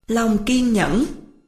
Lòng kiên nhẫn.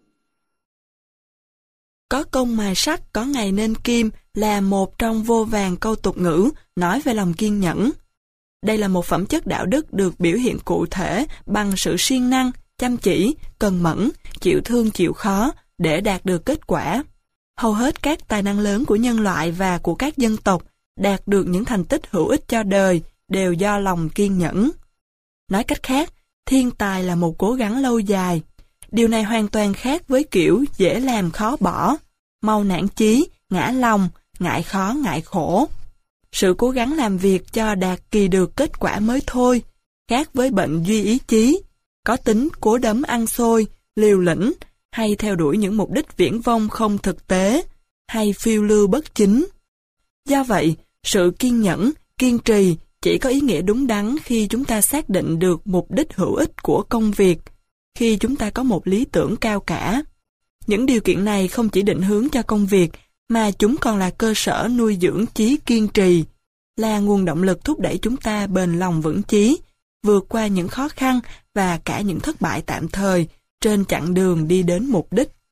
Có công mài sắt, có ngày nên kim là một trong vô vàn câu tục ngữ nói về lòng kiên nhẫn. Đây là một phẩm chất đạo đức được biểu hiện cụ thể bằng sự siêng năng, chăm chỉ, cần mẫn, chịu thương chịu khó để đạt được kết quả. Hầu hết các tài năng lớn của nhân loại và của các dân tộc đạt được những thành tích hữu ích cho đời đều do lòng kiên nhẫn. Nói cách khác, thiên tài là một cố gắng lâu dài. Điều này hoàn toàn khác với kiểu dễ làm khó bỏ, mau nản chí, ngã lòng, ngại khó ngại khổ. Sự cố gắng làm việc cho đạt kỳ được kết quả mới thôi, khác với bệnh duy ý chí, có tính cố đấm ăn xôi, liều lĩnh, hay theo đuổi những mục đích viển vông không thực tế, hay phiêu lưu bất chính. Do vậy, sự kiên nhẫn, kiên trì chỉ có ý nghĩa đúng đắn khi chúng ta xác định được mục đích hữu ích của công việc, khi chúng ta có một lý tưởng cao cả. Những điều kiện này không chỉ định hướng cho công việc, mà chúng còn là cơ sở nuôi dưỡng chí kiên trì, là nguồn động lực thúc đẩy chúng ta bền lòng vững chí, vượt qua những khó khăn và cả những thất bại tạm thời trên chặng đường đi đến mục đích.